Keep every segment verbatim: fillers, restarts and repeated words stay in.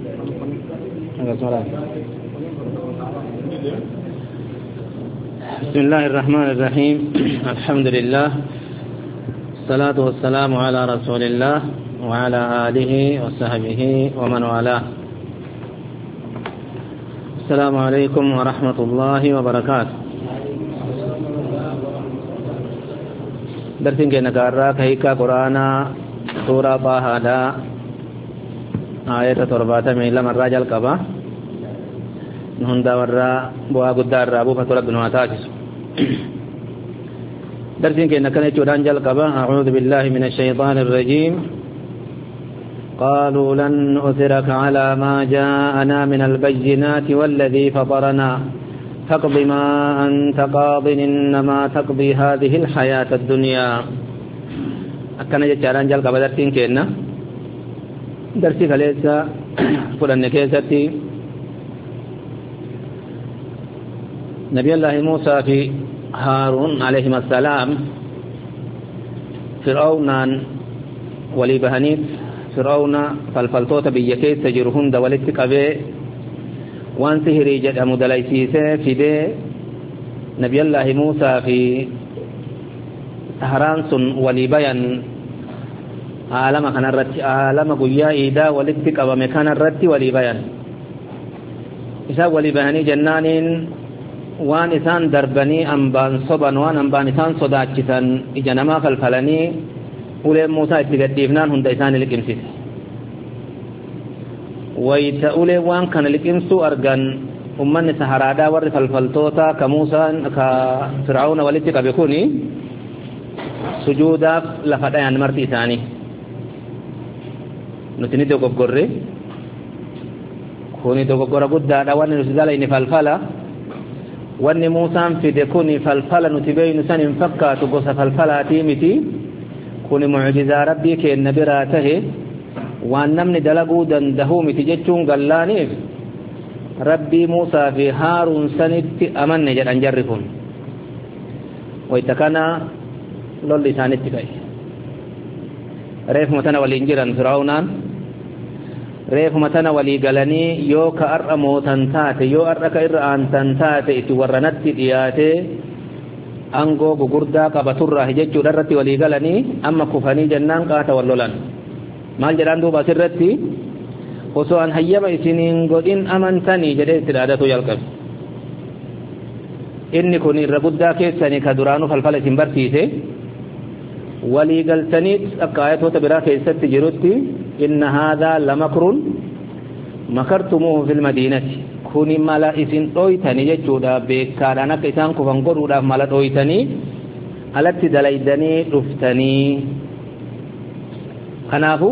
بسم الله الرحمن الرحيم الحمد لله الصلاة والسلام على رسول الله وعلى آله وصحبه ومن والاه. السلام عليكم ورحمة الله وبركاته. درسين كنا كارا كهيكا قرآن سورة طه آية تربات من لما الرجال كبا نهندا ورا بوا قدار رابو فتوى بن واتاجس. درسين كنا كنا جودان جل كبا أعوذ بالله من الشيطان الرجيم. قالوا لن نؤثرك على ما جاءنا من البينات والذي فطرنا فاقض ما أنت قاض إنما تقضي هذه الحياة الدنيا. أكنا جاران جل كبا درسين كنا درسي خليسا فلان كيستي نبي الله موسى في هارون عليهما السلام فرعون ولي بهنيت فرعون فالفلطوت بيكيس تجرهن دولت قبي وان سهري جد مدليسيسه في دي نبي الله موسى في هران سن ولي بيان عالم كان الرت عالم قيا إيدا ولت قبا مكان الرت ولي بيان إذا ولي بهني جنانين وان إسان دربني أنبان صبا وان أنبان إسان صداچسان إجنما فالفلني أولي موسى اتقديفنان هند إسان لكمسيس ويتا أولي وان كان لكمسو أرغان أمان سهرادا ور فالفلتوتا كموسى كفرعون ولتك بكوني سجودا لفتايان مرتي إساني نتني دوغو غوري كوني دوغو غورا قدا وان نسدال إني فالفلا واني موسى في دكوني فالفلا نتبين سن فكا تقص فالفلا تيمتي كوني معجزة ربي كي النبي راته وان نمني دلقو دندهومي تججون قلانيف ربي موسى في هارون سنت أمن جد أنجركم ويتكنا لولي سانت كي ريف متنا والإنجيرا فرعونان ريف متنا ولي قلني يو كأر موتن تاتي يو أرك إرآن تنتاتي اتورنت دياتي أنغو بغردا كبتر هججو درتي ولي قلني أما كفاني جنان قاتا واللولان مال جران دوبا سرتي وسوان هيما إسنين قدين أمنتني جديد ترادتو يلقب إني كوني ربدا كيساني كدرانو فالفالة برتيسي ولي قلتنيت أكايت وتبرا كيست جروتي إن هذا لمكر مكرتموه في المدينة كوني مالا إسن أويتني ججودا بكارانك إسان كفن قرودا مالا أويتني ألت دليدني رفتني خنافو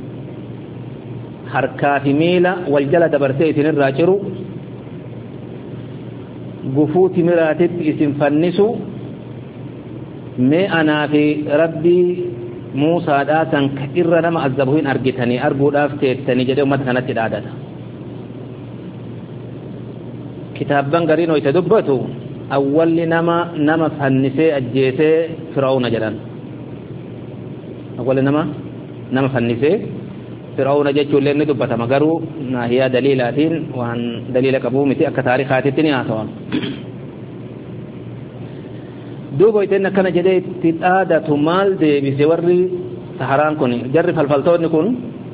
حركات ميلا والجلد برسيتن الراجرو قفوت مراتت إسن فنسو مي أنا في ربي موسى داسن كإر نما عذبوين أرجتني أرجو دافتني جدي أمت كانت العادة كتاب بنغرين ويتدبتو أول نما نما فنسي أجيسي فرعون جلان أول نما نما فنسي فرعون جيتشو لين دبتا مغرو هي دليلاتين وان دليل كبومتي أكا تاريخات التنيا طوال دوبو يتنا كان جدي تتآدة مال دي بسوري سهران كوني جرف الفلطون كون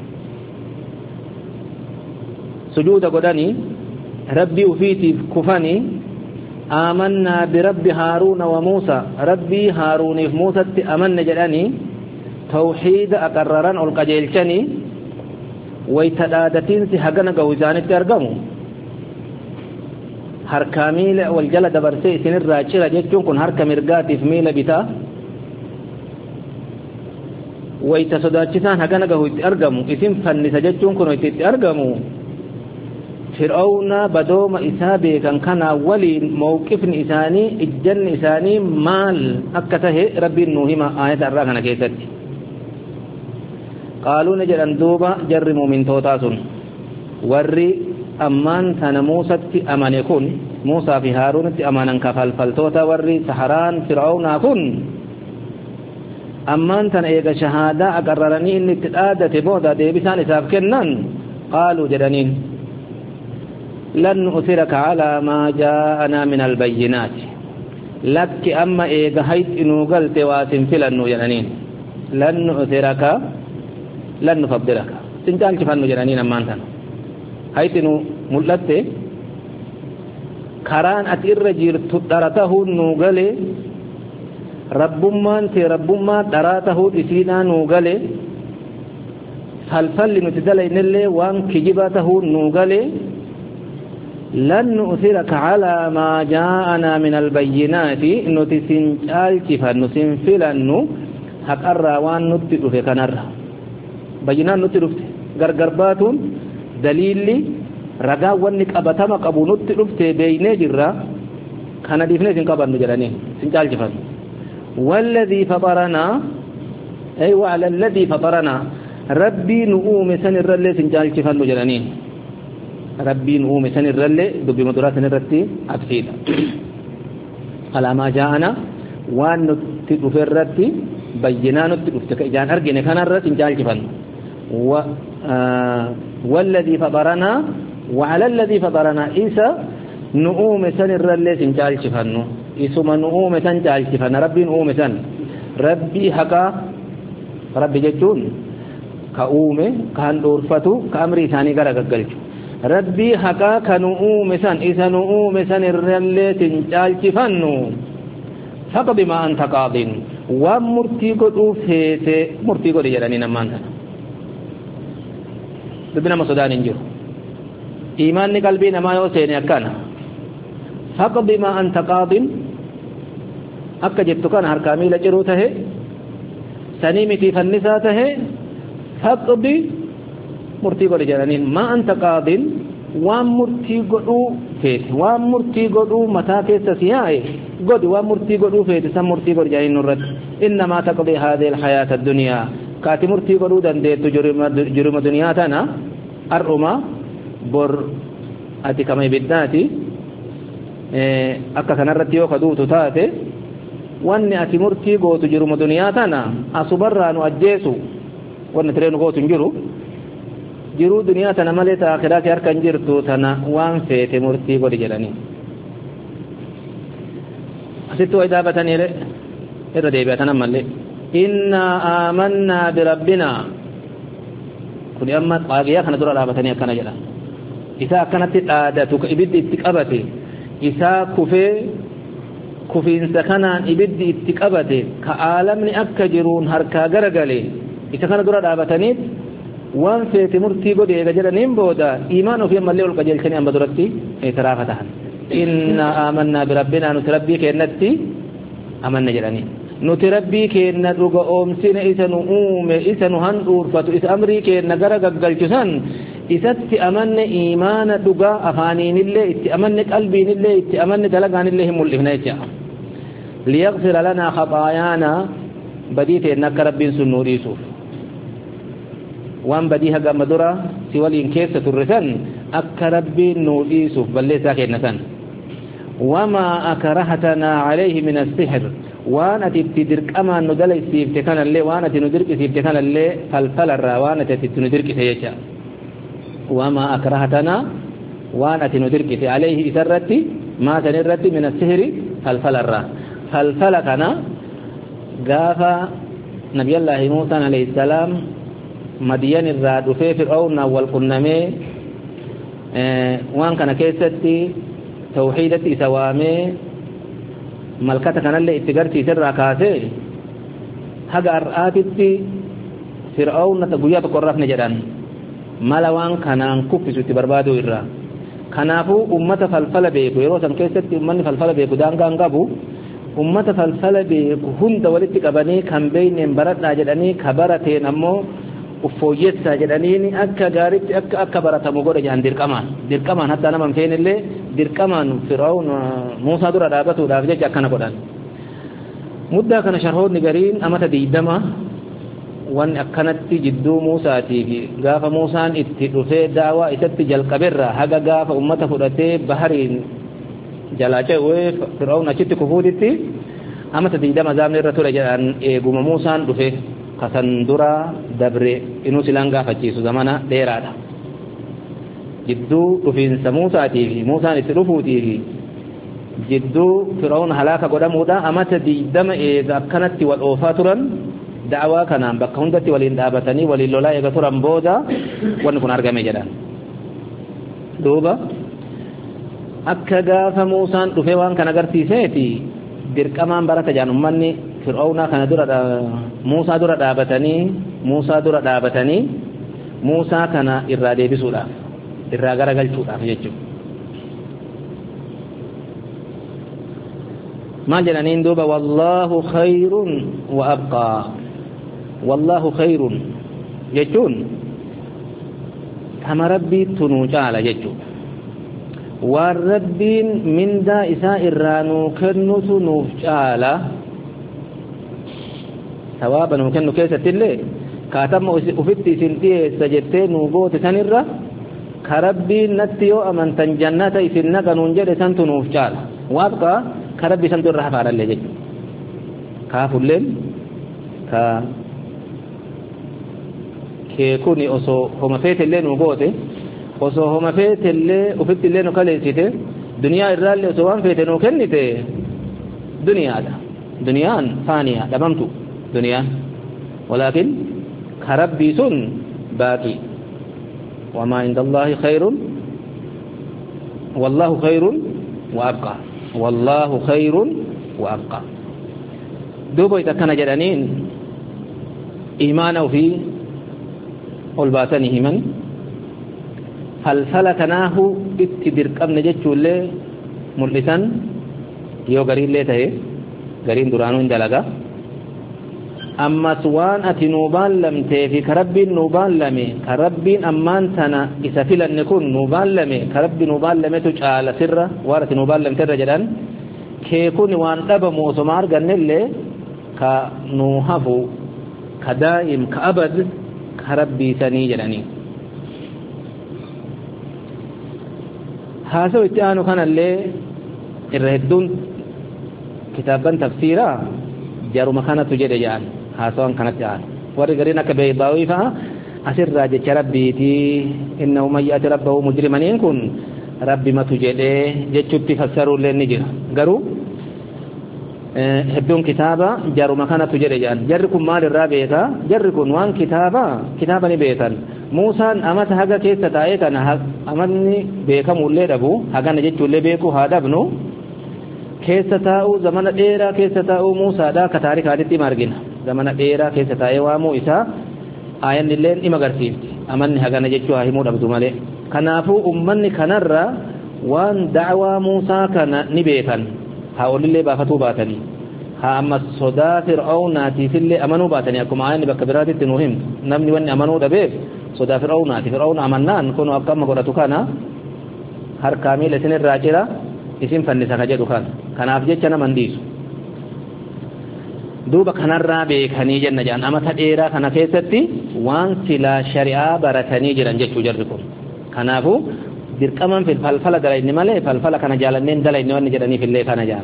سجود قداني ربي وفيتي كفاني آمنا برب هارون وموسى ربي هارون وموسى أمن جلاني توحيد أقرران القجيلشاني ويتآدتين سيحقنا قوزاني ترقمو harka miila wal jala dabarsee isinirraa cira jechuun kun harka mirgaatiif miila bitaa wayta sodaachisaan hagana gahu itti argamu isin fannisa jechuun kun itti argamu fir'auna badooma isaa beekan kana waliin mawqifni isaanii ijjanni isaanii maal akka tahe rabbiin nuu hima aayata irraa kana keessatti qaaluuna jedhan duuba jarri muumintootaa sun warri أمان تنا موسى أمانة كن موسى في هارون أمانا كفال فلتوتا وري سحران فرعون كن أمان تنا إيجا شهادة أقررني إن تتآدة بودا دي بسان إساف كنن قالوا جدنين لن نؤثرك على ما جاءنا من البينات لك أما إيغا هيت إنو قلت واسم فلنو جدنين لن نؤثرك لن نفضلك سنجال شفنو جدنين أما أنت هيت إنو ملت كران أتئر جيرت درته نوغلي ربما انت ربما دراته إسينا نوغلي فالفل نتدلي نلي وان كجباته نوغلي لن نؤثرك على ما جاءنا من البينات نتسنجال شفا نسنفلن حق الروان نتدو في كنر بينات نتدو في غرغرباتون دليل ragaa wanni qabatama qabu nutti dhufte beeyne jirra kana difne sin qabannu jedhani sin caalchifan walladhi fatarana ay wa ala alladhi fatarana rabbi nu'ume sanirralle sin caalchifannu jedhani rabbi nu'ume sanirralle dubbi madura sanirratti afsida ala ma ja'ana wa nutti dhuferratti bayyina nutti dhufte ka ijaan argine kanarra sin caalchifannu wa walladhi fatarana وعلى الذي فطرنا إيسا نؤوم سن الرلي سنجال شفنو إيسما نؤوم سنجال شفن ربي نؤوم سن ربي حقا ربي جتون كأوم كان دورفتو كأمري ثاني كرا قلت ربي حقا كنؤوم سن إيسا نؤوم سن الرلي سنجال شفنو فقد ما أنت قاضٍ ومرتي قدو فيت مرتي قدو جراني نمان ببنا مصدان انجو إيمان قلبي نما يوسين أكانا فقد ما أنت قاضٍ أكا جبت كان هركامي لجروته سنيمتي فالنساته فقد مرتي قد جرانين ما أنت قاضٍ وان مرتي قدو فيت وان مرتي قدو متى كيس سيائي قد وان مرتي قدو فيت سم مرتي قد جرين الرد إنما تقضي هذه الحياة الدنيا كاتي مرتي قدو دنديت جرم, جرم دنياتنا الرما bor ati kama ibiddaati akka kanarratti yoo kaduutu taate wanni ati murtii gootu jiruma duniyaa tana asubarraa nu ajjeesu wanni tiree nu gootu hin jiru jiruu duniyaa tana malee ta akhiraati harka hin jirtu tana waan feete murtii godhi jedhanii asitti way dhaabatanii irra deebi'atan ammallee innaa aamannaa birabbinaa kuni amma qaaqiyaa kana dura dhaabatanii akkana jedhan isaa akkanatti dhaadatu ka ibiddi itti qabate isaa kufee kufiinsa kanaan ibiddi itti qabate ka aalamni akka jiruun harkaa garagale isa kana dura dhaabataniit waan feete murtii godhe eega jedhaniin booda iimaan ofii ammallee ol qajeelchanii amma duratti eetiraafa tahan inna aamannaa birabbinaa nuti rabbii keennatti amanna jedhanii nuti rabbii keenna dhuga oomsine isa nu uume isa nu handhuurfatu isa amrii keenna gara gaggalchu san isatti amanne iimaana dhugaa afaaniinillee itti amanne qalbiinillee itti amanne dalagaanillee hin mul'ifne jecha liyaghfira lanaa khataayaanaa badii teenna akka rabbiin sun nuu dhiisuuf waan badii haga amma dura si waliin keessa turre san akka rabbiin nuu dhiisuuf balleessaa keenna san wamaa akrahatanaa calayhi min assixr waan ati itti dirqamaan nu dalaysiifte kanallee waan ati nu dirqisiifte kanallee falfalarraa waan ati itti nu dirqise jecha وما أكرهتنا وأنا تندركت عليه إسرتي ما تنرتي من السحر فالفل الرا فالفل كان قاف نبي الله موسى عليه السلام مدين الراد في فرعون والقنمي اه وان كان كيستي توحيدتي سوامي ملكتك كان اللي اتقرتي سر كاسي حق أرآتتي فرعون تقويات قرفنا جدان malawaan kanaan kuffisutti barbaadu irraa kanaafuu ummata falfala beeku yeroo san keessatti ummanni falfala beeku daangaan qabu ummata falfala beeku hunda walitti qabanii kan beeyneen baradhaa jedhanii ka barateen ammoo uffooyyessaa jedhaniin akka gaaritti akka akka baratamu godha jedhan dirqamaan dirqamaan hatta nama hin feenillee dirqamaan fir'aun Muusaa dura dhaabatuudhaaf jecha akkana godhan muddaa kana sharhoonni gariin amata diidama wan akkanatti jidduu Muusaatii fi gaafa Muusaan itti dhufee daawaa isatti jalqaberra haga gaafa ummata fudhatee bahariin jalaa ce'ee fir'aun achitti kufuutitti amata diidama zaamne irra ture jedhan eeguma Muusaan dhufe kasan dura dabre inuu silaan gaafachiisu zamana dheeraadha جدو دفين موسى تيفي موسى نترفو تيفي جدو فرعون هلاك قدمودا أمت دي دم إذا كانت والأوفاترا دعوة كان بكهندة ولين دابتني وللولا يغترا بودا ونكون أرقام جدا دوبا akka gaafa Muusaan dhufee waan kana agarsiiseeti dirqamaan barata jaan ummanni Fir'auna kana dura Muusaa dura dhaabatanii Muusaa dura dhaabatanii Muusaa kana irraa deebisuudhaaf irraa garagalchuudhaaf jechuudha maal jedhaniin duuba wallahu khayrun wa abqaa wallahu khayrun jechuun kama rabbiitu nuu caala jechuudha والربين من دا إساء الرانو كنت نفجالا ثوابا وكنو كيسة اللي كاتم أفتي سنتيه سجدتين وقوت سنرة كربين نتيو أمن تنجنات إسنك ننجد سنت نفجالا وابقى كربي سنت الرحفة على اللي جد كافو الليل كا كيكوني أصو هم فيت الليل وقوته osoo homa feetellee ufitti illee nu kaleessite duniyaa irraallee osoo waan feete nu kennite duniyaadha duniyaan faaniya dhabamtu duniyaan walaakin ka rabbii sun baaqii wamaa inda allaahi khayrun wallaahu khayrun wa abqaa wallaahu khayrun wa abqaa duuba it akkana jedhaniin iimaana ufii ol baasanii himan falfala kanaahu itti dirqamne jechuullee mul'isan yoo gariillee ta'e gariin duraanuu hin dalaga ammas waan ati nuu baallamtee fi ka rabbiin nuu baallame ka rabbiin ammaan tana isa filanne kun nuu baallame ka rabbi nuu baallametu caala sirra waan ati nuu baallamterra jedhan kee kun waan dhabamu osoma argannellee ka nuu hafu ka daa'im ka abad ka rabbii sanii jedhanii haasawu itti aanu kanallee irra hedduun kitaaban tafsiiraa jaruma kanatu jedhe jedhan haasawan kanatti aanu warri gariin akka Baydaawii fa'a asirraa jecha rabbiitii innahu man ya'ti rabbahu mujrimaniin kun rabbi matu jedhee jechutti fassaruullee ni jira garuu hedduun kitaaba jaruma kanatu jedhe jedhan jarri kun maalirraa beeka jarri kun waan kitaaba kitaaba ni beekan Muusaan amata haga keessa taa'ee kana amanni beekamullee dhabu hagana jechuullee beeku haa dhabnu keessa taa'uu zamana dheeraa keessa taa'uu Muusaadhaa ka taarikaatitti hima argina zamana dheeraa keessa taa'ee waamuu isaa aayannillee ima agarsiifti amanni hagana jechuu haa himuu dhabdu malee kanaafuu ummanni kanarra waan da'waa Muusaa kana ni beekan haa olillee baafatuu baatanii haa ammas sodaa Fir'aawnaatiifillee amanuu baatanii akkuma aayanni bakka biraatitti nuu himtu namni wanni amanuu dhabeef sodaa Fir'aawnaati Fir'aawna amannaan kunu akkama godhatu kana harkaa miila isinirraa cira isin fannisa ka jedhu kana kanaaf jecha naman dhiisu duuba kanarraa beekanii jenna jedhan amata dheeraa kana keessatti waan silaa shari'aa baratanii jiran jechuu jarri kun kanaafuu dirqaman falfala dalayni malee falfala kana jaalanneen dalayni wanni jedhaniif illee kana jedhan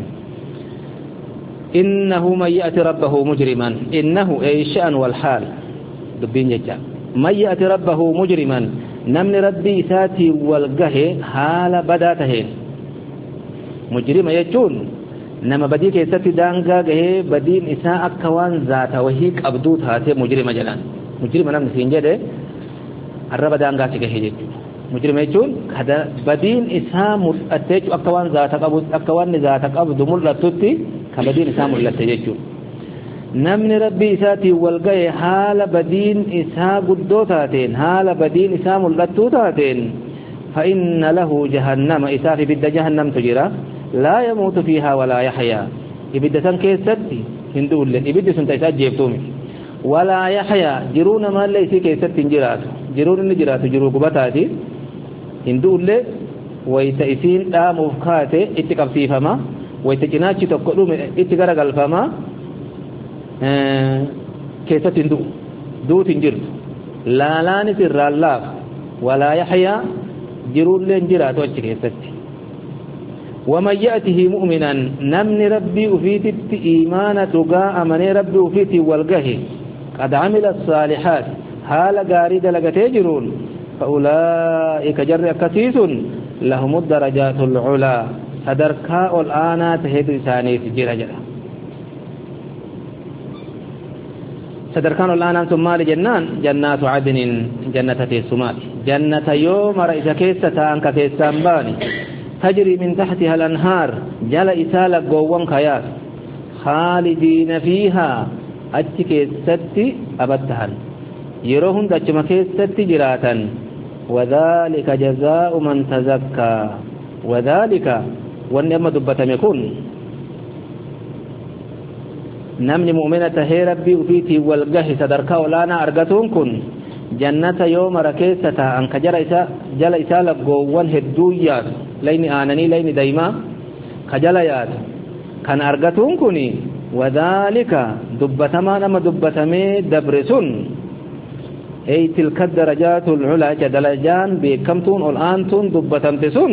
innahu man ya'ti rabbahu mujriman innahu ay sha'an wal haal dubbiin jecha من يأتي ربه مجرما نمن ربي ساتي والقه حال بدا تهين مجرم يجون نما بديك يساتي دانقا قه بدين إساء أكوان ذات وهيك أبدوت هاتي مجرم جلان مجرم نمن سينجده الرب دانقا سيكه يجون مجرم يجون هذا بدين إساء ملأتج أكوان ذات أبد أكوان ذات أبد ملأتوتي كبدين إساء ملأتج يجون namni rabbii isaatii wal gahe haala badiin isaa guddoo taateen haala badiin isaa mul'attuu taateen فإن له جهنم إساف بد جهنم تجرى لا يموت فيها ولا يحيا إبدا سن كيستي هندو اللي إبدا سن تيسات جيبتومي ولا يحيا جرون ما ليس كيست جرات جرون النجرات جرو قبطاتي هندو اللي ويتأسين لا مفكاتي اتقبتي فما ويتجناتي تقلوم اتقرق الفما كيست هندو دو تنجرت لا لا نسر الله ولا يحيا جرون لنجرات وجه كيست ومن يأته مؤمنا نمن ربي أفيتت إيمانا تقاء من ربي أفيت والقه قد عمل الصالحات حال قارد لك تجرون فأولئك جر أكسيس لهم الدرجات العلا صدركاء الآن تهد إساني في جرجة صدركان الآن ثم لجنان جنات عدن جنة تيسمات جنة يوم رئيس كيسة أنك كيسان باني تجري من تحتها الأنهار جل إسالة قوان خيار خالدين فيها أجي كيستي أبتهن يروهن دجم كيستي جراتا وذلك جزاء من تزكى وذلك وانما دبتم يكون نمني مؤمنة هي ربي وفيتي والقه صدركا ولانا أرغتون كن جنة يوم ركيسة أنك جل إسالة قوان هدويات لين آنني لين دايما خجليات كان أرغتون كني وذلك دبتما نما دبتمي دبرسون أي تلك الدرجات العلا جدلجان بكمتون والآنتون دبتمتسون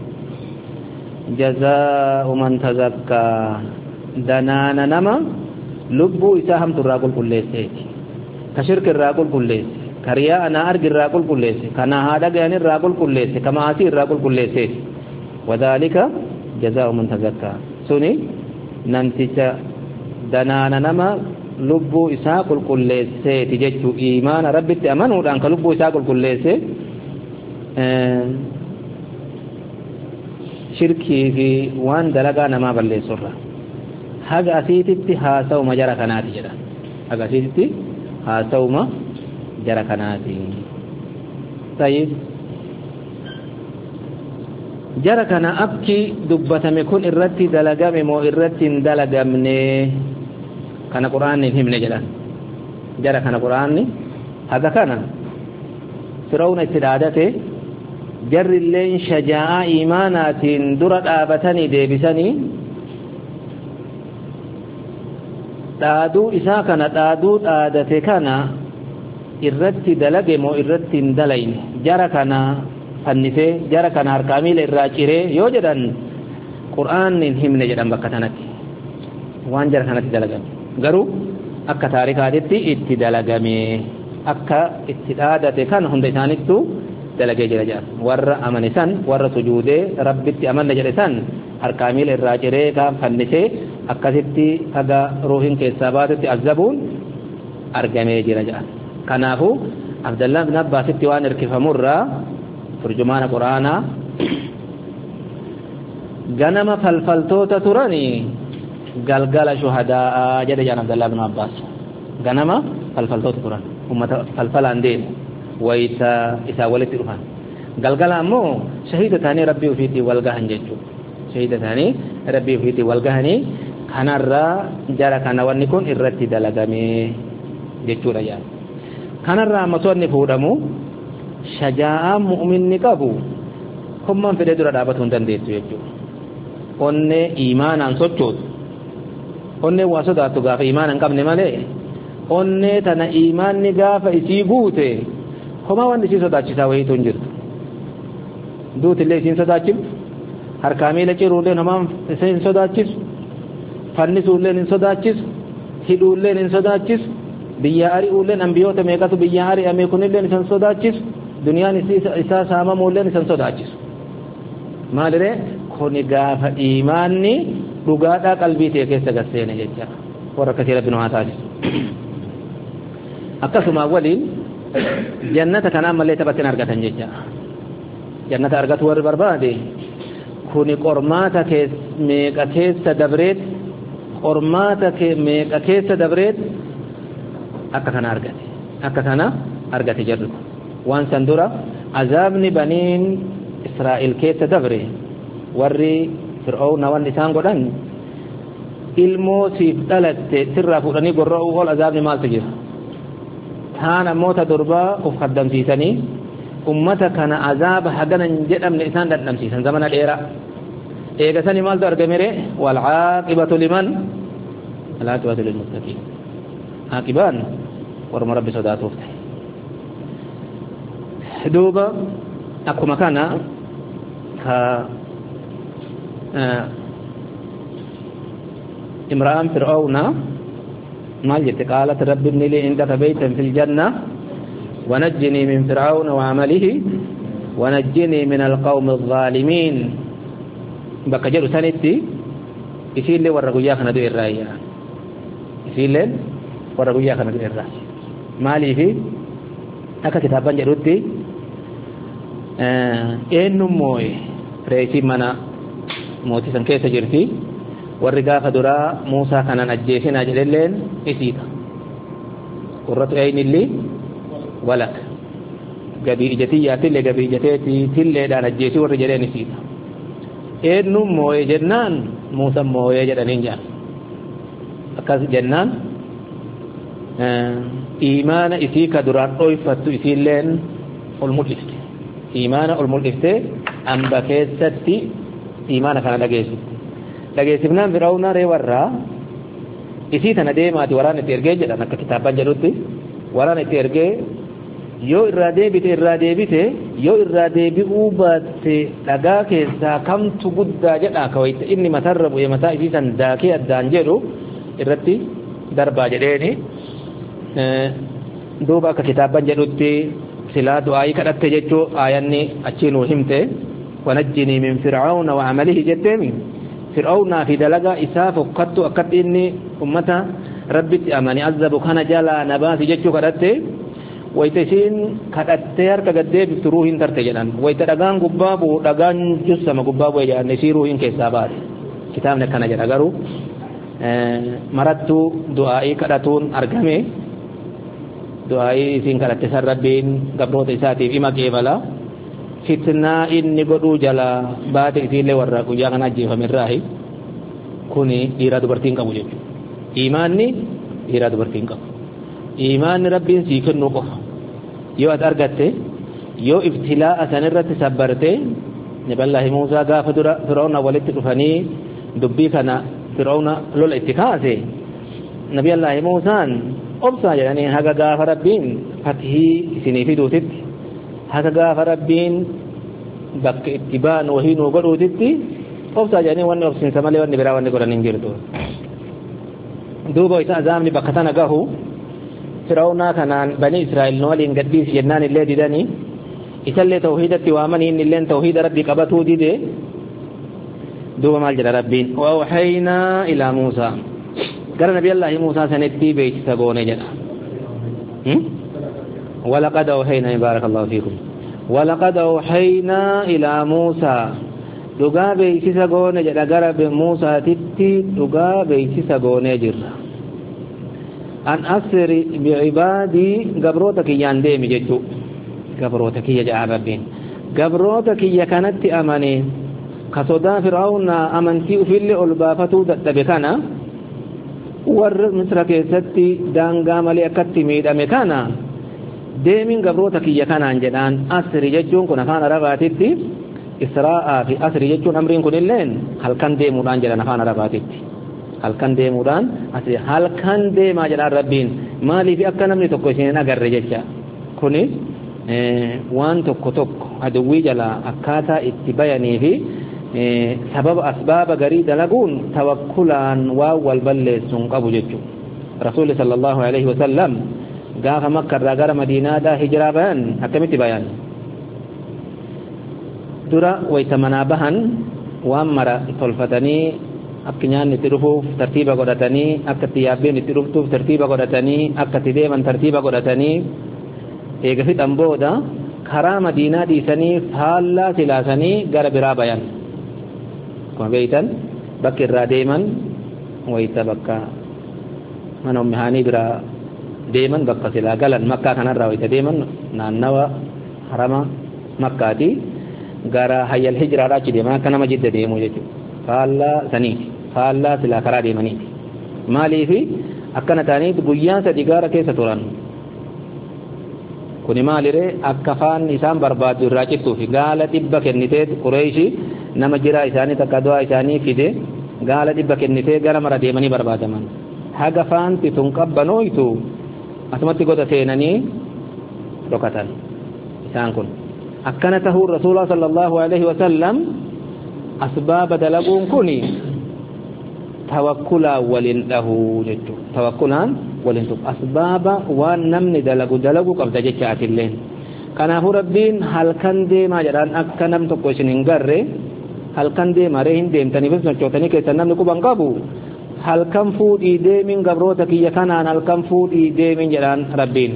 جزاء من تزكى دنانا نما لبو إساهم تراقل كليسيت كشرك الراقل كليس كرياء أنا أرق الراقل كليس كنا هذا جاني الراقل كليس كما آسي الراقل كليسيت وذلك جزاء من تزكى سوني نمتج دنانا نما لبو إساقل كليسيت جيتو إيمان ربي تأمنوا لأنك لبو إساقل كليسيت أه شركي في وان دلقا نما بلي سرّا haga asiititti haasawuma jara kanaati jedha haga asiititti haasawuma jara kanaati tayyib jara kana akki dubbatame kun irratti dalagame moo irratti hin dalagamne kana quraanni himne jedhan jara kana quraanni haga kana firawna itti dhaadate jarri illeen shajaa'a iimaanaatiin dura dhaabatanii deebisanii dhaaduu isaa kana dhaaduu dhaadate kana irratti dalage moo irratti hin dalayne jara kana fannifee jara kana harkaamiila irraa ciree yoo jedhan qur'aanni hin himne jedhan bakka tanatti waan jara kanatti dalagame garuu akka taarikaatitti itti dalagame akka itti dhaadate kana hunda isaanittu dalagee jira jedhan warra amane san warra sujuudee rabbitti amanne jedhe san harkaamiila irraa ciree kaan fannifee akkasitti haga ruuhin keessaa baatetti azabuun argamee jira jedhan kanaafu Abdullah bin Abbaasitti waan irkifamurraa turjumaana quraanaa ganama falfaltoota turanii galgala shuhadaa jedhe jedhan Abdullah bin Abbaas ganama falfaltoota turan ummata falfalaan deemu wayita isaa walitti dhufan galgala ammoo shahiida taanii rabbii ofiitii walgahan jechuudha shahiida taanii rabbii ofiitii walgahanii kanarraa jara kana wanni kun irratti dalagamee jechuudha yaa kanarraa amatoonni fuudhamu shajaa'aan mu'minni qabu hummaan fedhee dura dhaabatuu hin dandeessu jechuudha onnee iimaanaan sochootu onnee waa sodaattu gaafa iimaana hin qabne malee onnee tana iimaanni gaafa isii guute homaa wanni isii sodaachisaa wayiitu hin jirtu duutillee isiin sodaachiftu harkaa miila ciruulleen homaan isa hin sodaachisu fannisuulleen hin sodaachisu hidhuulleen hin sodaachisu biyya ari'uulleen ambiyoota meeqatu biyya ari'ame kunilleen isan sodaachisu duniyaan isaa saamamuulleen isan sodaachisu maaliree kuni gaafa iimaanni dhugaadhaa qalbii ta'e keessa gasseene jecha warra akkasii rabbi nu haa taasisu akkasuma waliin jannata kanaan mallee taphattiin argatan jecha jannata argatu warri barbaade kuni qormaata meeqa keessa dabreet qormaata meeqa keessa dabreet akka kana argate akka kana argate jirru waan san dura azaabni baniin Israa'il keessa dabre warri fir'auna waan isaan godhan ilmoo siif dhalatte sirraa fuudhanii gorra'uu ol azaabni maaltu jira taan ammoota durbaa uf kaddamsiisanii ummata kana azaaba haganan jedhamne isaan dadhabsiisan zamana dheeraa eegasanii maaltu argamire wal aaqibatu liman al aaqibatu lil muttaqiin aaqibaan warma rabbi sodaatuuf ta'e duuba akkuma kana ka imra'aan fir'auna maal jette qaalat rabbi ibni lii indaka baytan fil janna ونجني من فرعون وعمله ونجني من القوم الظالمين بكجر سنتي يسيل لي ورغويا كنا دو الرايا يسيل لي ورغويا كنا دو الرايا مالي في أكا كتابان جروتي إنو موي رئيسي منا موتي سنكيسة جرتي ورقا فدرا موسى كان نجيسين أجللين إسيتا قرة عين اللي ولك قبي إجتياتي اللي قبي إجتياتي تلي دا نجيسي ورجلين إسيتا إنو موي جنان موسى موي جنانين جان أكاس جنان إيمان إسيكا دران أويفتو إسيلين الملئفت إيمان الملئفت أم بكيستي إيمان كان لقيسي لقيسبنان فرعون ريورا إسيتنا ديماتي وران تيرجي جدنا كتابان جلوتي وران تيرجي يو إرادي بيت إرادي بيت يو إرادي بيوبات لقا كيسا كم تقود جدنا كويت إني مترب ويمتا إسيسان داكي الدانجلو إرادي دربا جديني دوبا كتابان جلوتي سلا دعائي كدت ججو آياني أچينو همته ونجني من فرعون وعمله جتمي فرعون في دلغا إساف قد أكد إني أمتا ربي أماني عذب كان جالا نباس ججو كدت ويتسين كدت يرك قد بتروهن ترتجلان ويتدغان قبابو دغان جسم قبابو يجان نسيروهن كيسابات كتابنا كان جلغارو مرتو دعائي كدتون أرغمي دعائي سين كدت سر ربين قبروت إساتي إما كيبالا فتنا إني قدو جلا بات إسيلي ورّا قجا كان أجيفا من راهي كوني إيراد برتين كمو جيب إيماني إيراد برتين كمو إيمان ربين سيكن نقف يو أتأرغت يو ابتلاء سنرت سبرت نبي الله موسى قاف فرعون ولت رفاني دبي كان فرعون لول اتكاسي نبي الله موسى أبصى يعني هكا قاف ربين فتحي سنفي دوتت haka gaafa rabbiin bakka itti baan wahii nuu godhuutitti obsaa jedhanii wanni obsiinsa malee wanni biraa wanni godhan hin jirtu duuba isa azaabni bakka tana gahu firawnaa kanaan bani israa'el nu waliin gadhiisi jennaan illee didanii isallee tawhiidatti waamanii inni illeen tawhiida rabbii qabatuu dide duuba maal jedha rabbiin wa awhaynaa ilaa muusaa gara nabiyallaahi muusaa sanitti beeksisa goone jedha ولقد أوحينا بارك الله فيكم ولقد أوحينا إلى موسى دغا بيسيسا غوني جدا غرب موسى تتي دغا بيسيسا غوني جر أن أسر بعبادي غبروتك يانديمي جتو غبروتك يا ربين غبروتك يا كانت أماني كسودا فرعون أمنتي في اللي ألبافتو دبكنا ور مصر كيستي دانغا ملي أكتي ميدا مكانا deemin gabroota kiyya kanaan jedhaan asri jechuun kun afaan arabaatitti israa'aa fi asri jechuun amriin kun illeen halkan deemuudhaan jedhan afaan arabaatitti halkan deemuudhaan asri halkan deemaa jedhaan rabbiin maaliif akka namni tokko isin agarre jecha kunis waan tokko tokko aduwwii jala akkaataa itti bayanii fi sababa asbaaba garii dalaguun tawakkulaan waan wal balleessuun qabu jechuudha rasuulli sallallahu alaihi wasallam gaafa makka irraa gara madiinaadhaa hijiraa bayan akkamitti bayan dura wayta manaa bahan waan mara tolfatanii akka nyaanni itti dhufuuf tartiiba godhatanii akka itti yaabbeen itti dhuftuuf tartiiba godhatanii akka itti deeman tartiiba godhatanii eega fixan booda karaa madiinaa dhiisanii faallaa silaasanii gara biraa bayan akkuma beeytan bakki irraa deeman wayta bakka mana ummi haanii biraa deeman bakka silaa galan makkaa kanarraa wayta deeman naannawa harama makkaati gara hayyal hijraadhaa achi deeman akka nama jidda deemuu jechuudha faallaa saniiti faallaa silaa karaa deemaniiti maaliifi akkana ta'aniit guyyaa sadii gaara keessa turan kuni maaliree akka faan isaan barbaadu irraa cittuufi gaala dhibba kennitee qureeshi nama jiraa isaanii takka du'aa isaanii fide gaala dhibba kennitee gara mara deemanii barbaadaman haga faanti tun qabbanooytu asumatti goda seenanii dhokatan isaan kun akkana tahuu rasuula sallallahu alaihi wasallam asbaaba dalaguun kuni tawakkulaa waliin dhahuu jechuudha tawakkulaan ولنتو أسباب ونمن دلقو دلقو قبض جتشات اللين كان هو ربين هل كان دي ما جران أكا نم تقوشن انقر هل كان دي مرهن ديم تاني بس نشوتني كيسا نم نكو بانقابو هل كان فود إيدي من قبروتك يكنان هل كان فود إيدي من جران ربين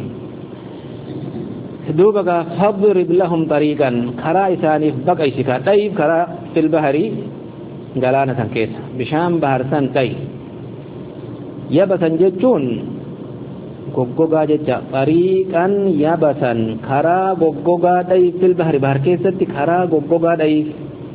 دوبك فضرب لهم طريقا كرا إساني بقى إسكا طيب كرا في البحر قلانة كيس بشام بحر سن طيب يبسا جتون غوغوغا جتا طريقا يبسا كرا غوغوغا طيب في البحر بحر كيست كرا غوغوغا طيب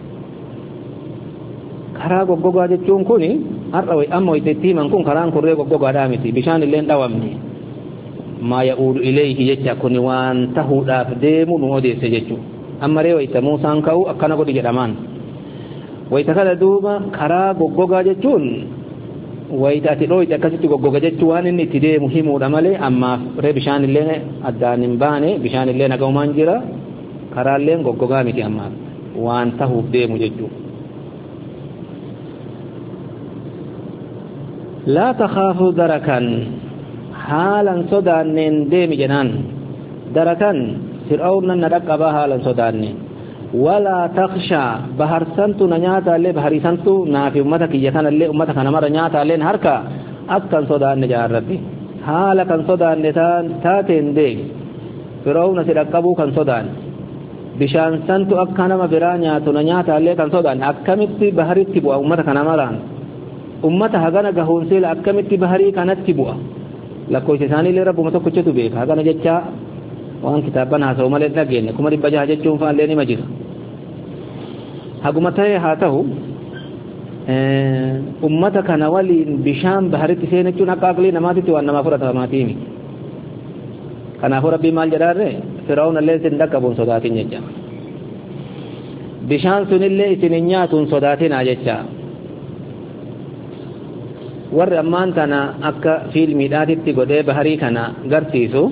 كرا غوغوغا جتون كوني أروي أمو يتتيما كون كران كوري غوغوغا دامتي بشان اللين دوامني ما يقول إليه جتا كوني وان تهو داف ديمو نودي سجتو أما ريو إتا موسى كو أكنا قد جرمان ويتكاد دوبا كرا غوغوغا جتون ويتاتي لو يتكاسيتو غوغوغا جتوان إني تدي مهمو دمالي أما ري بشان اللين أدانين باني بشان اللين أقومان جرا كرا اللين غوغوغا ميتي أما وان تهو ديمو جتو لا تخافوا دركا حالا صدانين ديم جنان دركا فرعون نرقبا حالا صدانين ولا تخشى بحر سنتو نياتا اللي بحري سنتو نافي امتك يكان اللي امتك نمر نياتا اللي هركا اكن صدان جار ربي حالا كان صدان تاتين دي فرعون سرقبو كان صدان بشان سنتو اكن ما برانياتو نياتا اللي كان صدان اكمتي بحري تبو امتك نمران ummata hagana gahoonseel akkamitti baharii kanatti bu'a lakkoofsa isaanii illee rabbuma tokkochatu beeka hagana jecha waan kitaaban haasa'u malee dhageenne kuma dhibba jaha jechuun faallee nima jira haguma ta'e haa ta'u ummata kana waliin bishaan baharitti seenachuun akka aqlii namaatitti waan namaa fudhatamaatii miti kanaafuu rabbii maal jedhaarre firaa'uun illee isin dhaqqabuun sodaatin jecha bishaan sunillee isin hin nyaatuun sodaatinaa jecha warri ammaan tana akka fiilmiidhaatitti godhee baharii kana garsiisu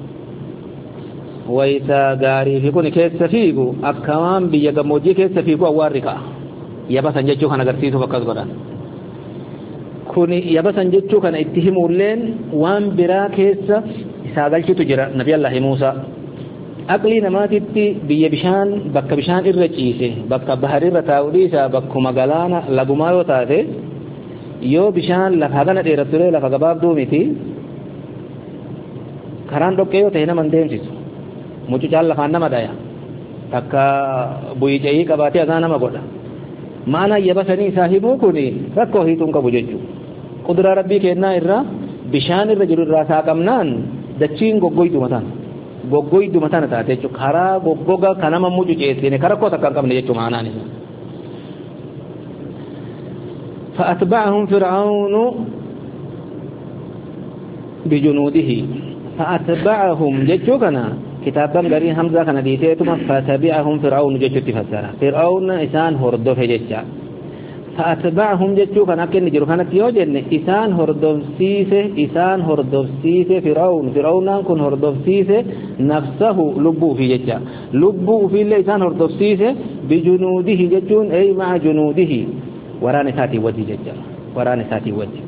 wayita gaarii fi kun keessa fiigu akka waan biyya gammoojjii keessa fiigu awwaarri ka'a yabasan jechuu kana agarsiisuuf akkas godhan kun yabasan jechuu kana itti himuulleen waan biraa keessa isaa galchitu jira nabi allahi muusaa aqlii namaatitti biyya bishaan bakka bishaan irra ciise bakka baharirra taa'u dhiisa bakkuma galaana lagumaa yoo taate yoo bishaan lafa hagana dheeratture lafa gabaabduu miti karaan dhoqqee yoo ta'e nama hin deemsisu mucucaan lafaan nama dhaya takka buyicayii qabaatee asaa nama godha maanaa yabasanii isaa himuu kun rakkoo hiituun qabu jechuu quduraa rabbii kennaa irraa bishaan irra jiru irraa saaqamnaan dachiin goggoyduma tana goggoyduma tana taate jechuu karaa goggoga kanama mucuceessine karakkoo takka hin qabne jechuu maanaan isaa فأتبعهم فرعون بجنوده فأتبعهم جتوكنا كتابا غري حمزة كان ديتيتما فتبعهم فرعون جتو تفسرا فرعون إسان هردوف جتشا فأتبعهم جتوكنا كن جرو كانت يوجن إسان هردوف سيسه إسان هردوف سيسه فرعون فرعون كن هردوف سيسه نفسه لبو في جتشا لبو في اللي إسان هردوف سيسه بجنوده جتون أي مع جنوده وراني ساتي وجه ججا وراني ساتي وجه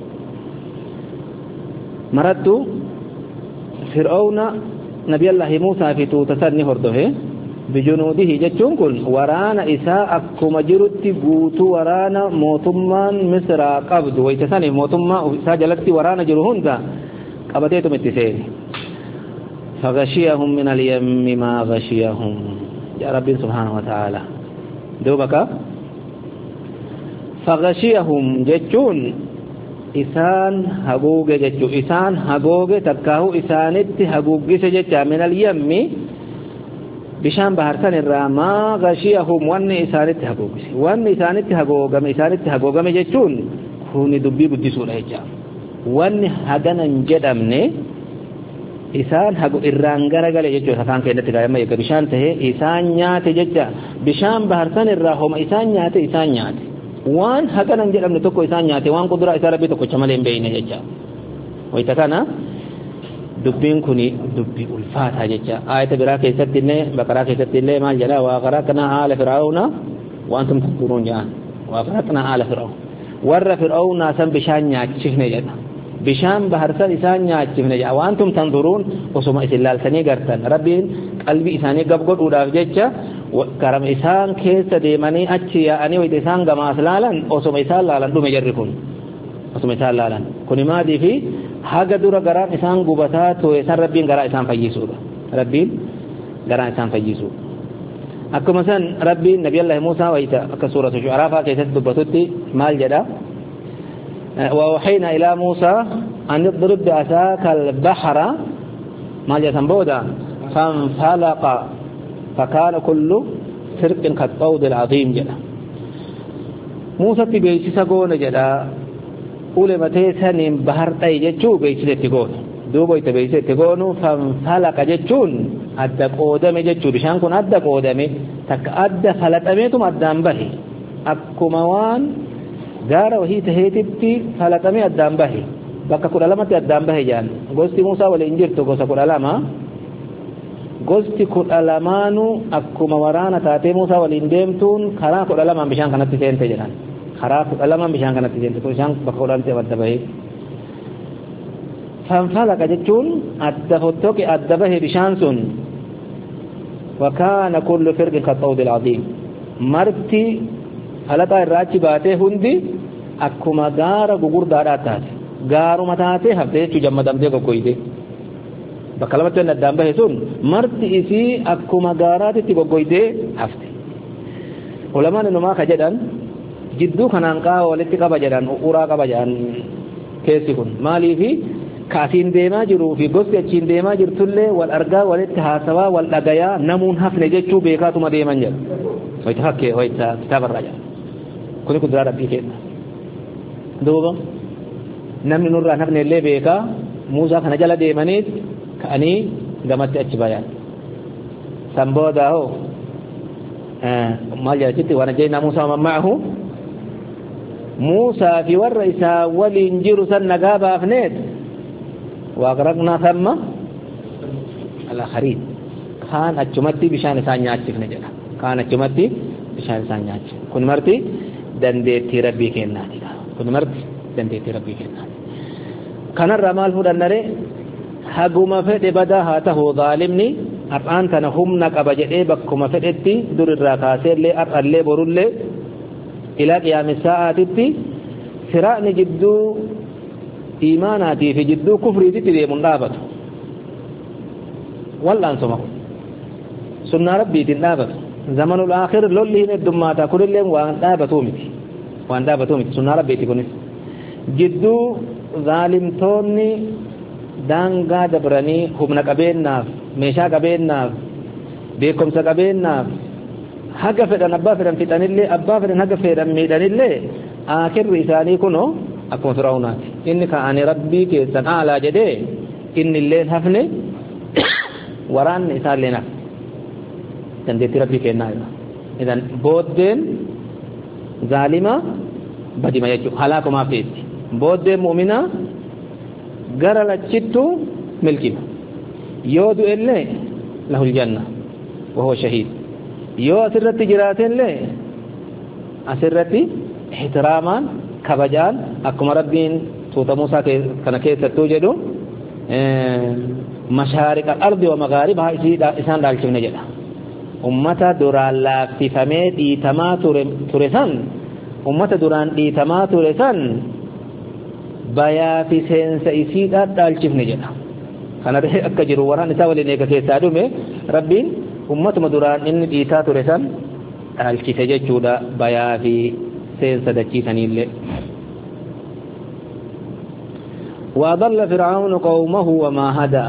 مرت فرعون نبي الله موسى في توتسني هرده بجنوده جچون كل ورانا إساء أكما جرت بوتو ورانا موتمان مصر قبض ويتساني موتما إساء جلت ورانا جرهن ذا قبضيتم اتسين فغشيهم من اليم ما غشيهم يا رب سبحانه وتعالى دوبك فغشيهم جچون إسان هغوغ جچو إسان هغوغ تكاهو إسانت هغوغس جچا من اليم بشان بحرسان الراما غشيهم وان إسانت هغوغس وان إسانت هغوغم إسانت هغوغم جچون خوني دبي بدسو لهجا وان هغنا جدمني إسان هغو إران غرغل جچو سفان كينت غايما يك بشان ته إسان نيات جچا بشان بحرسان الراهم إسان نيات إسان نيات وان هكذا نجد توكو إسان نياتي وان قدرة إسان ربي توكو چمالين بينه ججا ويتكانا دبين كوني دبي الفاتحة ججا آية براك يستنى بقراك يستنى ما جلا وغرقنا آل فرعون وانتم تذكرون جان وغرقنا آل فرعون ور فرعون ناسا بشان نيات شكنا جدا bishaan baharsan isaan nyaachifne jedha wa antum tanzurun osuma isin laaltanii gartan rabbiin qalbii isaanii gabgodhuudhaaf jecha karam isaan keessa deemanii achi yaa'anii wayita isaan gamaas laalan osuma isaan laalan dhume jarri kun osuma isaan laalan kuni maadii fi haga dura garaan isaan gubataa too'e san rabbiin garaa isaan fayyisuudha rabbiin garaa isaan fayyisuudha akkuma san rabbiin nabiyallahu Muusaa wayita akka suuratu shu'araa keessatti dubbatutti maal jedha وأوحينا إلى موسى أن يضرب بعصاك البحر ما جاء بودا فانفلق فكان كل فرق كالطود العظيم جدا موسى بيجي سقون جدا أولي متى سنين بحر تيجتشو بيجي تقول دوبو يتبيجي تقول فانفلق جتشون أدى قودم جتشو بشان كون أدى قودم تك أدى فلت أميتم أدى به أكموان gaara wahii taheetitti falaxamee addaan bahe bakka kudha lamatti addaan bahe jaan gosti Muusaa waliin jirtu gosa kudha lama gosti kudha lamaanu akkuma waraana taatee Muusaa waliin deemtuun karaa kudha lamaan bishaan kanatti seente jedhan karaa kudha lamaan bishaan kanatti seente bishaan bakka kudha lamatti adda bahe fanfalaqa jechuun adda fottoqe adda bahe bishaan sun وكان كل فرق كالطود العظيم مرتي halataa irraachi baatee hundi akkuma gaara gugurdaadhaa taate gaaruma taatee haftee jechuu jammadamtee goggoyte bakka lamatti wanni addaan bahe sun marti isii akkuma gaaraatitti goggoytee hafte ulamaan inumaa ka jedhan jidduu kanaan qaa walitti qaba jedhan uraa qaba jedhan keessi kun maaliifi kaasiin deemaa jiruu fi gosti achiin deemaa jirtullee wal argaa walitti haasawaa wal dhagayaa namuun hafne jechuu beekaatuma deeman jedha wayita fakkee wayita kitaabarraa jedha kuni kuduraa rabbii kenna duuba namni nurraa nafne illee beekaa Muusaa kana jala deemanii ka'anii gamatti achi bayan san booda hoo maal jedhachitti waan ajaa'inaa Muusaa man ma'ahu Muusaa fi warra isaa waliin jiru san nagaa baafneet waaqraqnaa thamma al-akhariin kaan achumatti bishaan isaan nyaachifne jedha kaan achumatti bishaan isaan nyaachifne kun marti dandeettii rabbii kennaati kun marti dandeettii rabbii kennaati kanarraa maal fudhannare haguma fedhe badaa haa ta'u zaalimni har'aan tana humna qaba jedhee bakkuma fedhetti durirraa kaaseellee har'allee borullee ilaa qiyaamis saa'aatitti siraa'ni jidduu iimaanaatii fi jidduu kufriititti deemuun dhaabatu wal'aansuma sunnaa rabbiitiin dhaabatu زمن الآخر لولي ندماتا كل اللي وان دابتومتي وان دابتومتي سنة ربيتي كنس جدو ظالمتوني دانغا دبراني همنا قبين ناف ميشا قبين ناف بيكم سقبين ناف حقا فدن أبا فدن فتن اللي أبا فدن حقا فدن ميدن اللي آخر رسالي كنو أكون فرعونات إنك آني ربي كيسان أعلى جدي إن اللي هفني وران إسان لنا dandeetti rabbii kennaa jira idan booddeen zaalima badima jechuudha halaakumaaf ta'etti booddeen mu'minaa gara lachittu milkima yoo du'ellee lahul janna wahuwa shahiid yoo asirratti jiraateellee asirratti ihtiraamaan kabajaan akkuma rabbiin tuuta Muusaa kana keessattuu jedhu mashaariqa al-ardi wa maghaaribahaa isaan dhaalchifne jedha ummata duraan laaffifamee dhiitamaa ture san ummata duraan dhiitamaa ture san bayaa fi seensa isiidhaa dhaalchifne jedha kana akka jiru waraan isaa waliin eega keessaa dhume rabbiin ummatuma duraan inni dhiitaa ture san dhaalchise jechuudha bayaa fi seensa dachiisaniillee وأضل فرعون قومه وما هدى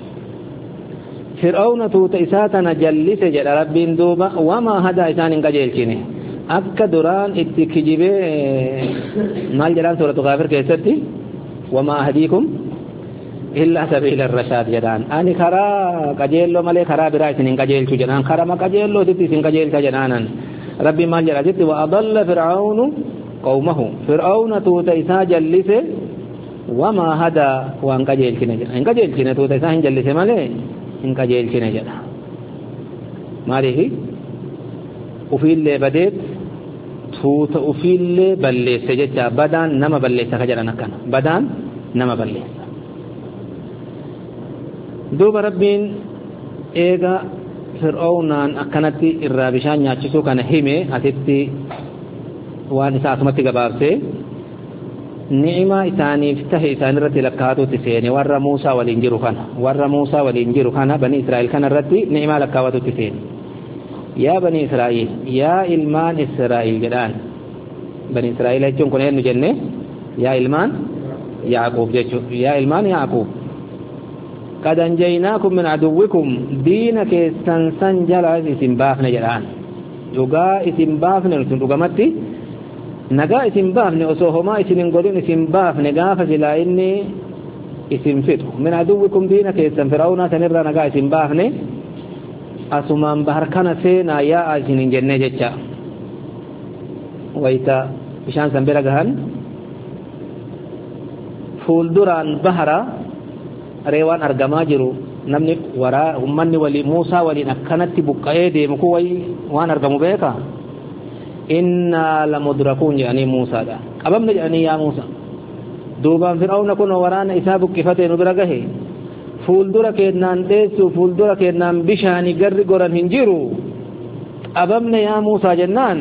فرعون توت إساتنا جلس جل رب دوبا وما هدى إسان قجيل كيني أكا دران اتكجبه مال جلان سورة غافر كيستي وما أهديكم إلا سبيل الرشاد جدان أني خرا قجيل له ملي خرا براي سنين قجيل جدان خرا ما قجيل له تتي سن قجيل جدانا ربي مال جلال جدي وأضل فرعون قومه فرعون توت إسا جلس وما هدى وان قجيل كيني جدان إن قجيل كيني توت إسا هن جلس ملي إن قجيل كيني جدان ماليه وفي اللي بديت توت وفي اللي بلس جدا بدان نما بلس خجرنا كان بدان nama balleessa duuba rabbiin eega fir'aawnaan akkanatti irraa bishaan nyaachisuu kana hime asitti waan isaa asumatti gabaabsee ni'ima isaaniif tahe isaan irratti lakkaa'atutti seene warra Muusaa waliin jiru kana warra Muusaa waliin jiru kana bani Israa'el kana irratti ni'ima lakkaa'atutti seene yaa bani Israa'el yaa ilmaan Israa'el jedhaan bani Israa'el jechuun kun eenyu jenne yaa ilmaan Yaaqoob jechuudha yaa ilmaan Yaaqoob qad anjaynaakum min aduwwikum diina keessan san jalaa isin baafne jedhaan dhugaa isin baafne sun dhugamatti nagaa isin baafne osoo homaa isin hin godhin isin baafne gaafa silaa inni isin fixu min aduwwikum diina keessan fir'aawnaa sanirraa nagaa isin baafne asumaan bahar kana seenaa yaa isin hin jenne jecha wayta bishaan san bira gahan fuulduraan bahara reewaan argamaa jiru namni waraa ummanni walii Muusaa waliin akkanatti buqqa'ee deemu kun wayi waan argamu beeka inna lamudrakuun jedhanii Muusaadha qabamne jedhanii yaa Muusaa duubaan fir'aawna kun waraana isaa buqqifatee nu bira gahe fuuldura keennaan dheessu fuuldura keennaan bishaanii garri goran hin jiru qabamne yaa Muusaa jennaan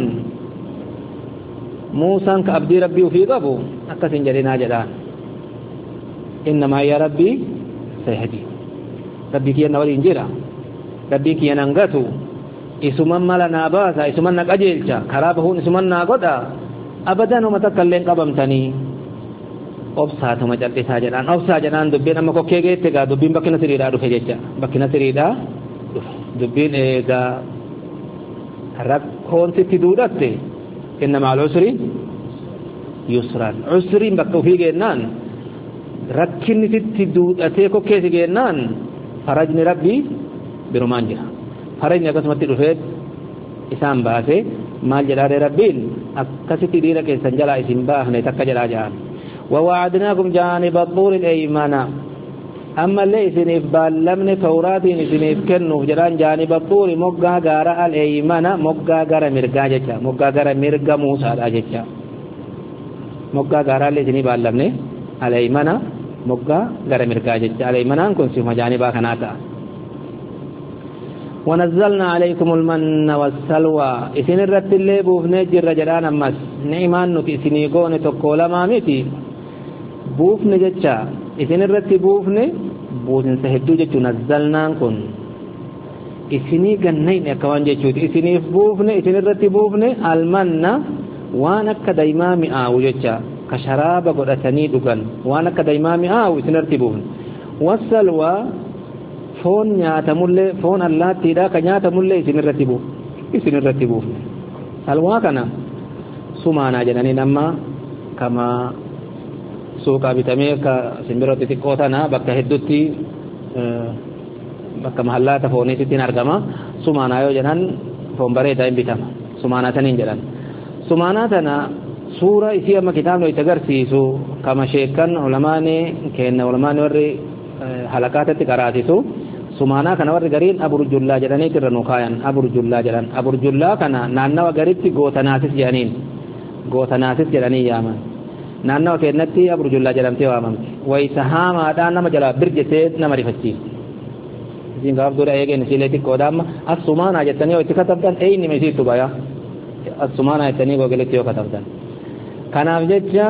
Muusaan ka abdii rabbii ufii qabu akkasin jedhinaa jedhaan innamaa yaa rabbii sayhadi rabbii kiyyanna waliin jira rabbii kiyyan hangatu isuman mala naa baasa isuman na qajeelcha karaa bahuun isuman naa godha abadanuma takka illeen qabamtanii obsaatuma cal'isaa jedhaan obsaa jedhaan dubbiin amma kokkee geette gaa dubbiin bakkina siriidhaa dhufe jecha bakkina siriidhaa dhufe dubbiin eegaa rakkoon sitti duudhatte inna ma'al usri yusran usriin bakka ufii geennaan rakkinni sitti duudhatee kokkeesi geennaan farajni rabbii birumaan jira farajni akkasumatti dhufee isaan baase maal jedhaare rabbiin akkasitti diina keessan jalaa isin baafne takka jedhaa jedhan ووعدناكم جانب الطور الأيمن أما اللي إسنف باللمن توراتين إسنف كنوف جران جانب الطور مقا غارة الأيمن مقا غارة مرقا جتا مقا غارة مرقا موسى جتا مقا غارة اللي إسنف باللمن الأيمن مقا غارة مرقا جتا الأيمن أنكم سيما جانبا كناتا ونزلنا عليكم المن والسلوى إسن الرت اللي بوفني جر جران أمس نعمان نك إسني قون تقول ما ميتي بوفن جتشا إسن الرت بوفن بوفن سهدو جتشو نزلنا كن إسني قنين أكوان جتشو إسني بوفن إسن الرت بوفن المن وانك دايما مئاو جتشا كشراب قد أتني دقن وانك دايما مئاو إسن الرت بوفن والسلوى foon nyaatamullee foon allaattiidha ka nyaatamullee isin irratti buuf isin irratti buuf salwaa kana sumaanaa jedhanii nama kama suuqaa bitamee ka simbiroo xixiqqoo tana bakka heddutti bakka mahallaata fooniitti argama sumaanaa yoo jedhan foon bareedaa hin bitama sumaanaa taniin jedhan sumaanaa tana suura isii amma kitaabni itti agarsiisu kama sheekan ulamaani kenna ulamaani warri halakaatatti qaraasisu sumaanaa kana warri gariin aburjullaa jedhanii irra nu kaayan aburjullaa jedhan aburjullaa kana naannawa garitti gootanaasis jedhaniin gootanaasis jedhanii yaaman naannawa kennatti aburjullaa jedhamtee waamamti wayita haamaadhaan nama jalaa birjetee nama rifachiifti isin gaaf dura eegeen isiilee xiqqoodha amma as sumaanaa jettanii yoo itti katabdan eenyuma isiittu baya as sumaanaa jettanii googeletti yoo katabdan kanaaf jecha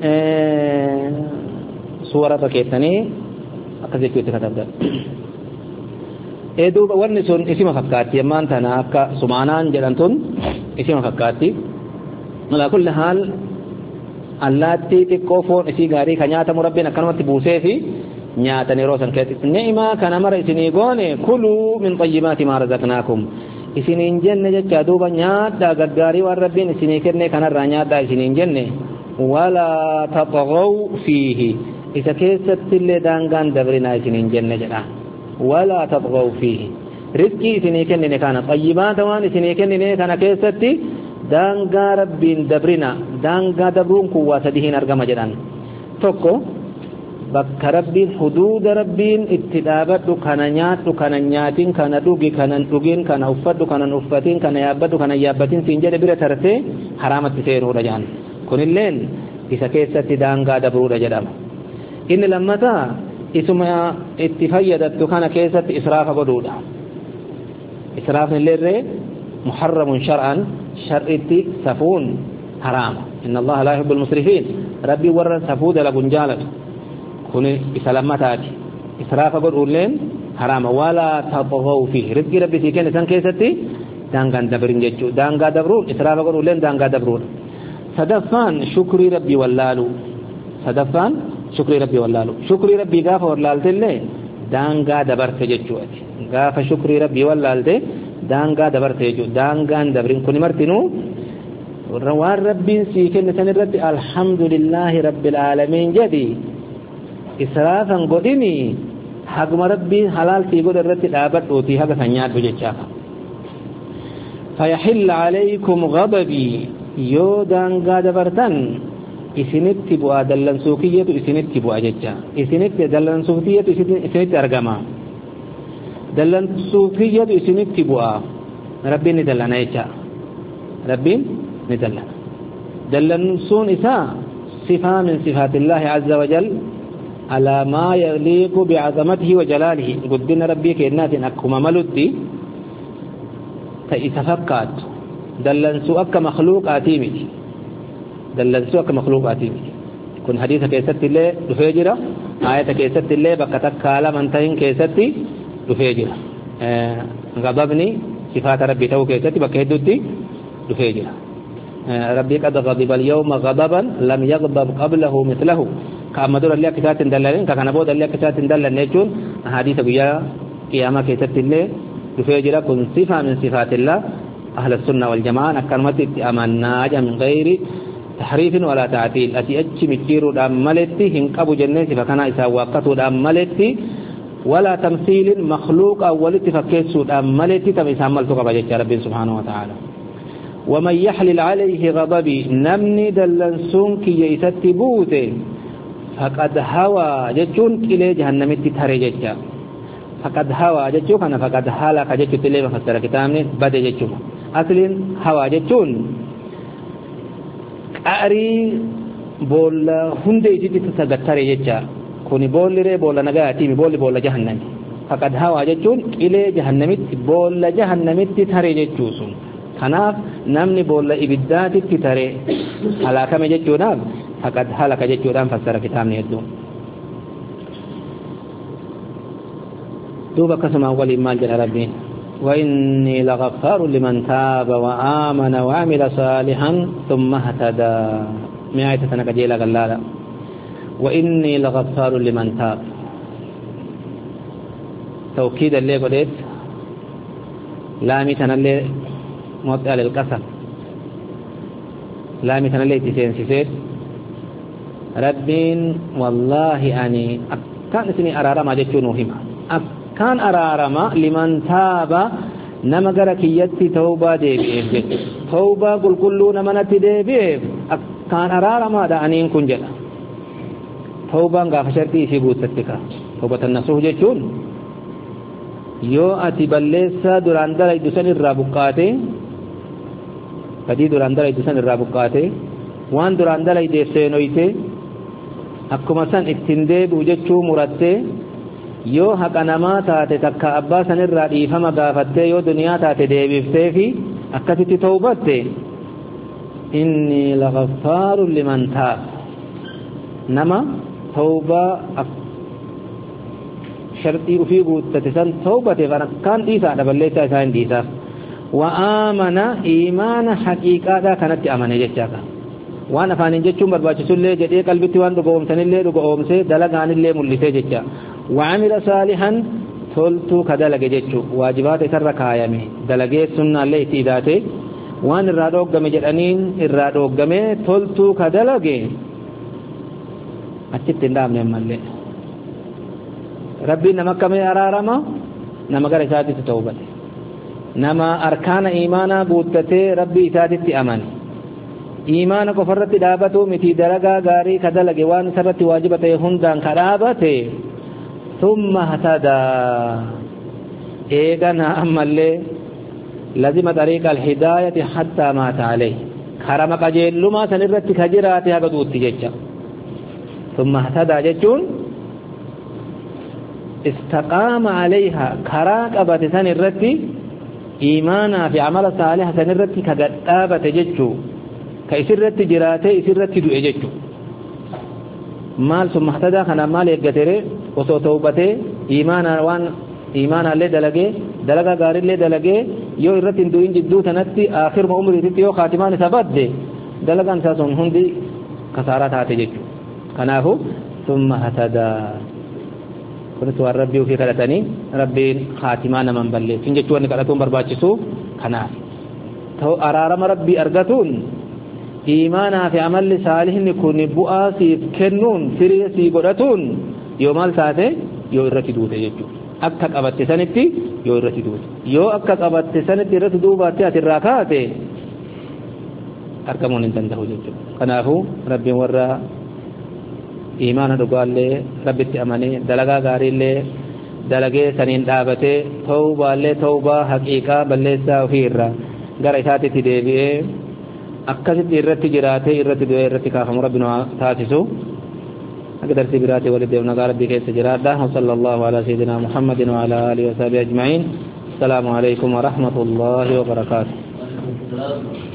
suurata keessanii akkasitti itti katabdan eeduuba wanni sun isima fakkaatti ammaan tana akka sumaanaan jedhamtun isima fakkaatti ala kulli haal allaattii xiqqoo foon isii gaarii ka nyaatamu rabbiin akkanumatti buusee fi nyaatan yeroo san keessatti ni'imaa kana mara isinii goone kuluu min xayyibaati maa razaqnaakum isiniin jenne jecha duuba nyaadhaa gaggaarii waan rabbiin isinii kenne kanarraa nyaadhaa isiniin jenne walaa taxagaw fiihi isa keessatti illee daangaan dabrinaa isiniin jenne jedha walaa taxagaw fiihi rizqii isinii kennine kana xayyibaata waan isinii kennine kana keessatti daangaa rabbiin dabrina daangaa dabruun kun waa sadihiin argama jedhan tokko bakka rabbiin huduuda rabbiin itti dhaabadhu kana nyaadhu kana nyaatin kana dhugi kana dhugin kana uffadhu kana uffatin kana yaabbadhu kana yaabbatin siin jedhe bira tartee haraamatti seenuudha jedhan kunilleen isa keessatti daangaa dabruudha jedhama إن لما تا اسم اتفيدت كان كيست إسراف قدودا إسراف اللي محرم شرعا شرعتي سفون حرام إن الله لا يحب المسرفين ربي ورن سفود لبنجالة كوني بسلامتاتي إسراف قدولين حرام ولا تطغوا فيه رزق ربي سيكين سن كيستي دانغا دبرين جيجو دانغا دبرون إسراف قدولين دانغا دبرون صدفان شكري ربي واللالو صدفان شكري ربي واللالو شكري ربي غافة واللالت اللي دانغا دبرت جيجو غافة شكري ربي واللالت دانغا دبرت جيجو دانغا دبرين كوني مرتنو روان ربي سيكين سنرد الحمد لله رب العالمين جدي إسرافا قدني حقم ربي حلال سيقول الرد الآبت أوتي هذا سنيات بجيشاك فيحل عليكم غضبي يودان قادبرتن إسنت بوا دلن سوكية إسنت بوا جيشا إسنت دلن سوكية إسنت أرقما دلن سوكية إسنت بوا ربي ندلن أيشا ربي ندلن دلن سون إساء صفة من صفات الله عز وجل على ما يليق بعظمته وجلاله قدنا ربي كإنات أكما ملدي تأتفقات دلن سوءك مخلوق آتيمي دلن سوءك مخلوق آتيمي كن حديث كيست الله دفاجرة آية كيست الله بكتك كالا منتهين كيست دفاجرة آه غضبني صفات ربي تو كيست بكهدودي دفاجرة آه ربي قد غضب اليوم غضبا لم يغضب قبله مثله كما دور الله كتات دلالين كما بود الله كتات دلال نيجون حديث بيا قيامه كيست الله دفاجرة كن صفة من صفات الله أهل السنة والجماعة كلمة أمنا من غير تحريف ولا تعطيل أتي أتش مكير داملتي هنقب جنة فكان إسا وقت داملتي ولا تمثيل مخلوق أولتي فكيس داملتي تمسا عملتك بجيش رب سبحانه وتعالى ومن يحلل عليه غضبي نمني دلنسون كي يستبوته فقد هوى جتون إلي جهنمتي تري جيشا فقد هوى جتون أنا فقد هالك جتون تلي مفسر كتابني بدي جتون أصل هوى جتون أري بول هندي جدي تسدتري جيشا كوني بول ري بول نجاتي بول بول جهنم فقد هوى جتون إلي جهنمت بول جهنمت تري جتوسون خناف نمني بول إبدات تري على كم جتونام فقد هلك جتودان فسر كتابني يدو دوبا قسم أول مال جل ربي وإني لغفار لمن تاب وآمن وعمل صالحا ثم اهتدى مئة سنة جيلا قلالا وإني لغفار لمن تاب توكيد اللي قلت لا ميتنا اللي موطئ للقسم لا ميتنا اللي تسين سيسيت ربين والله أني أكان اسمي أرارما جتشون وهما أكان أرارما لمن تاب نمغرك يتي توبة ديبئف توبة قل كلون منت ديبئف أكان أرارما دا أنين كنجل توبة غاف شرطي سيبوت ستكا توبة النصوح جتشون يو أتي بلسا دران دلائي دسان الرابقاتي فدي دران دلائي دسان الرابقاتي وان دران دلائي ديسينويتي akkuma san ittiin deebi'u jechuu murattee yoo haqa namaa taate takka abbaa sanirraa dhiifama gaafattee yoo duniyaa taate deebiftee fi akkasitti tawbatte inni laghaffaarun liman taab nama tawbaa shartii ufii guuttate san tawbate akkaan dhiisaadha balleessaa isaa hin dhiisaaf wa aamana iimaana haqiiqaadhaa kanatti amane jechaaka waan afaanin jechuun barbaachisullee jedhee qalbitti waan dhugoomsanillee dhugoomsee dalagaanillee mul'isee jecha wa'amila saalihan toltuu ka dalage jechuu waajibaata isarra kaayame dalagee sunnaallee itti idaate waan irraa dhooggame jedhaniin irraa dhooggame toltuu ka dalage achitti hin dhaabne ammallee rabbiin nama akkamii araarama nama gara isaatitti tawbate nama arkaana iimaanaa guuttatee rabbii isaatitti amane إيمان كفرت دابته متي درجة غاري كذلك وان سرت واجبته هندان كرابته ثم اهتدى إيجانا أمالي لازم طريق الهداية حتى مات عليه خرمك جيل لما سنرت كجرات هذا دوت جيتشا ثم اهتدى جيتشون استقام عليها كراك أبت سن الرتي إيمانا في عمل صالح سن الرتي كقدابة ججو كإسرت جراته إسرت دعي ججو مال ثم اهتدى كان مال يقتره وصو توبته إيمانا وان إيمانا اللي دلقه دلقا غار اللي دلقه يو إرت دوين جدو تنتي آخر ما عمري تتيو خاتمان ثبت دي دلقا انساسون هندي كسارات هاتي ججو كنافو ثم اهتدى كنت ربي في كلتني ربي خاتمان من بلي فنجتو أنك أتون برباچسو كناف تو أرارم ربي أرغتون إيمانا في عمل صالح نكون بؤاسي كنون سريسي قرأتون يوم الساعة يو إرتي دوته يجو أكك أبت سنتي يو إرتي دوته يو أكك أبت سنتي إرتي دوباتي أتراكات أركمون انتنته يجو كنافو ربي ورى إيمانا دقال لي ربي تأمني دلقا غاري لي دلقي سنين دابته توبة لي توبة حقيقة بلسا وفيرا غار إساتي تدبئي أكثر إرتي جراته إرتي دوه إرتي كافم ربنا تاسسو أقدر سبراته ولده ونقال بكي سجراته وصلى الله على سيدنا محمد وعلى آله وصحبه أجمعين السلام عليكم ورحمة الله وبركاته.